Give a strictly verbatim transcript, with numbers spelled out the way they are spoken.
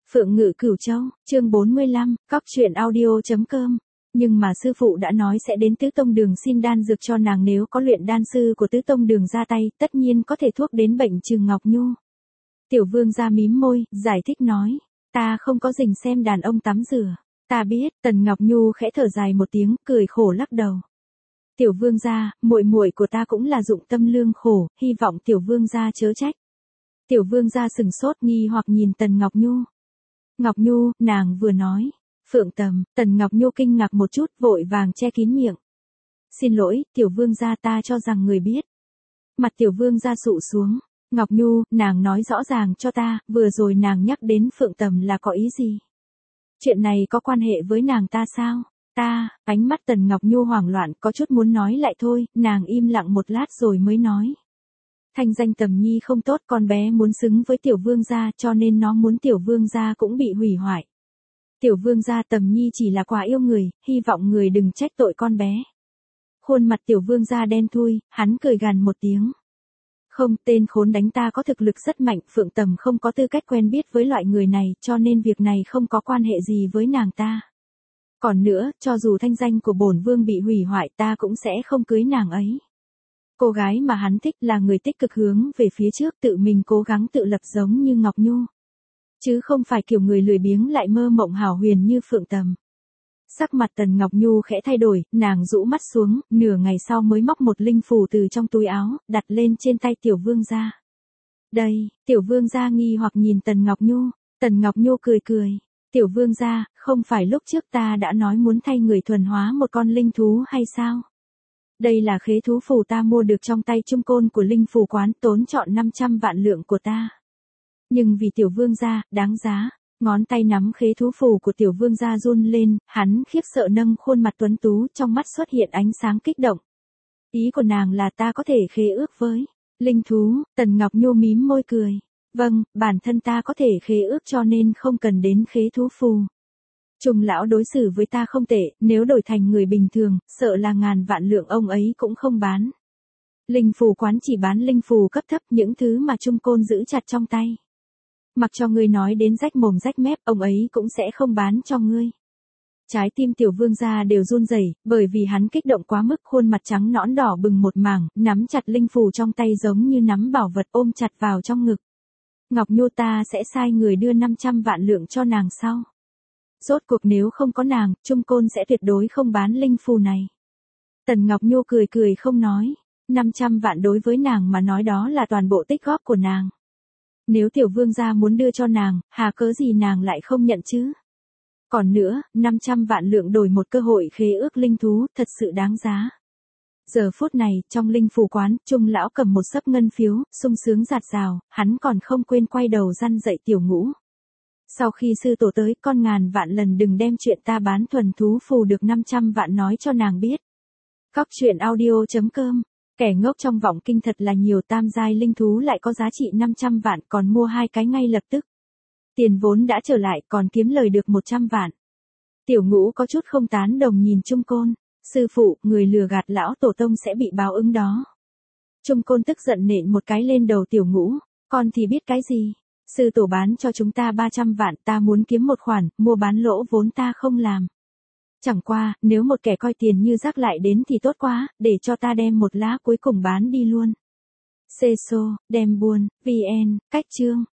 Phượng Ngự Cửu Châu, chương bốn mươi lăm, cóc truyện audio chấm com. Nhưng mà sư phụ đã nói sẽ đến Tứ Tông Đường xin đan dược cho nàng, nếu có luyện đan sư của Tứ Tông Đường ra tay, tất nhiên có thể thuốc đến bệnh trừ Ngọc Nhu. Tiểu Vương gia mím môi, giải thích nói, ta không có rình xem đàn ông tắm rửa. Ta biết. Tần Ngọc Nhu khẽ thở dài một tiếng, cười khổ lắc đầu. Tiểu Vương gia, muội muội của ta cũng là dụng tâm lương khổ, hy vọng Tiểu Vương gia chớ trách. Tiểu Vương gia sừng sốt nghi hoặc nhìn Tần Ngọc Nhu. Ngọc Nhu, nàng vừa nói. Phượng Tầm. Tần Ngọc Nhu kinh ngạc một chút, vội vàng che kín miệng. Xin lỗi, Tiểu Vương gia, ta cho rằng người biết. Mặt Tiểu Vương gia sụ xuống. Ngọc Nhu, nàng nói rõ ràng cho ta, vừa rồi nàng nhắc đến Phượng Tầm là có ý gì? Chuyện này có quan hệ với nàng ta sao? Ta, ánh mắt Tần Ngọc Nhu hoảng loạn, có chút muốn nói lại thôi, nàng im lặng một lát rồi mới nói. Thanh danh Tầm Nhi không tốt, con bé muốn xứng với Tiểu Vương gia, cho nên nó muốn Tiểu Vương gia cũng bị hủy hoại. Tiểu Vương gia, Tầm Nhi chỉ là quá yêu người, hy vọng người đừng trách tội con bé. Khuôn mặt Tiểu Vương gia đen thui, hắn cười gằn một tiếng. Không, tên khốn đánh ta có thực lực rất mạnh, Phượng Tầm không có tư cách quen biết với loại người này, cho nên việc này không có quan hệ gì với nàng ta. Còn nữa, cho dù thanh danh của bổn vương bị hủy hoại, ta cũng sẽ không cưới nàng ấy. Cô gái mà hắn thích là người tích cực hướng về phía trước, tự mình cố gắng tự lập giống như Ngọc Nhu. Chứ không phải kiểu người lười biếng lại mơ mộng hào huyền như Phượng Tầm. Sắc mặt Tần Ngọc Nhu khẽ thay đổi, nàng rũ mắt xuống, nửa ngày sau mới móc một linh phù từ trong túi áo, đặt lên trên tay Tiểu Vương gia. Đây. Tiểu Vương gia nghi hoặc nhìn Tần Ngọc Nhu. Tần Ngọc Nhu cười cười. Tiểu Vương gia, không phải lúc trước ta đã nói muốn thay người thuần hóa một con linh thú hay sao? Đây là khế thú phù ta mua được trong tay trung côn của linh phù quán, tốn trọn năm trăm vạn lượng của ta. Nhưng vì Tiểu Vương gia, đáng giá. Ngón tay nắm khế thú phù của Tiểu Vương gia run lên, hắn khiếp sợ nâng khuôn mặt tuấn tú, trong mắt xuất hiện ánh sáng kích động. Ý của nàng là ta có thể khế ước với linh thú. Tần Ngọc Nhu mím môi cười. Vâng, bản thân ta có thể khế ước cho nên không cần đến khế thú phù. Trùng lão đối xử với ta không tệ, nếu đổi thành người bình thường, sợ là ngàn vạn lượng ông ấy cũng không bán. Linh phù quán chỉ bán linh phù cấp thấp, những thứ mà trung côn giữ chặt trong tay. Mặc cho ngươi nói đến rách mồm rách mép, ông ấy cũng sẽ không bán cho ngươi. Trái tim Tiểu Vương gia đều run rẩy, bởi vì hắn kích động quá mức, khuôn mặt trắng nõn đỏ bừng một mảng, nắm chặt linh phù trong tay giống như nắm bảo vật, ôm chặt vào trong ngực. Ngọc Nhu, ta sẽ sai người đưa năm trăm vạn lượng cho nàng sau. Rốt cuộc nếu không có nàng, trung côn sẽ tuyệt đối không bán linh phù này. Tần Ngọc Nhu cười cười không nói. năm trăm vạn đối với nàng mà nói đó là toàn bộ tích góp của nàng. Nếu Tiểu Vương gia muốn đưa cho nàng, hà cớ gì nàng lại không nhận chứ? Còn nữa, năm trăm vạn lượng đổi một cơ hội khế ước linh thú, thật sự đáng giá. Giờ phút này, trong linh phù quán, Trung lão cầm một xấp ngân phiếu, sung sướng rạt rào, hắn còn không quên quay đầu răn dạy Tiểu Ngũ. Sau khi sư tổ tới, con ngàn vạn lần đừng đem chuyện ta bán thuần thú phù được năm trăm vạn nói cho nàng biết. Cóc truyện audio chấm com. Kẻ ngốc trong vọng kinh thật là nhiều, tam giai linh thú lại có giá trị năm trăm vạn, còn mua hai cái ngay lập tức. Tiền vốn đã trở lại, còn kiếm lời được một trăm vạn. Tiểu Ngũ có chút không tán đồng nhìn Trung Côn. Sư phụ, người lừa gạt lão tổ tông sẽ bị báo ứng đó. Trung Côn tức giận nện một cái lên đầu Tiểu Ngũ. Con thì biết cái gì? Sư tổ bán cho chúng ta ba trăm vạn, ta muốn kiếm một khoản, mua bán lỗ vốn ta không làm. Chẳng qua, nếu một kẻ coi tiền như rác lại đến thì tốt quá, để cho ta đem một lá cuối cùng bán đi luôn. Xê xô, đem buôn, vê en, cách chương.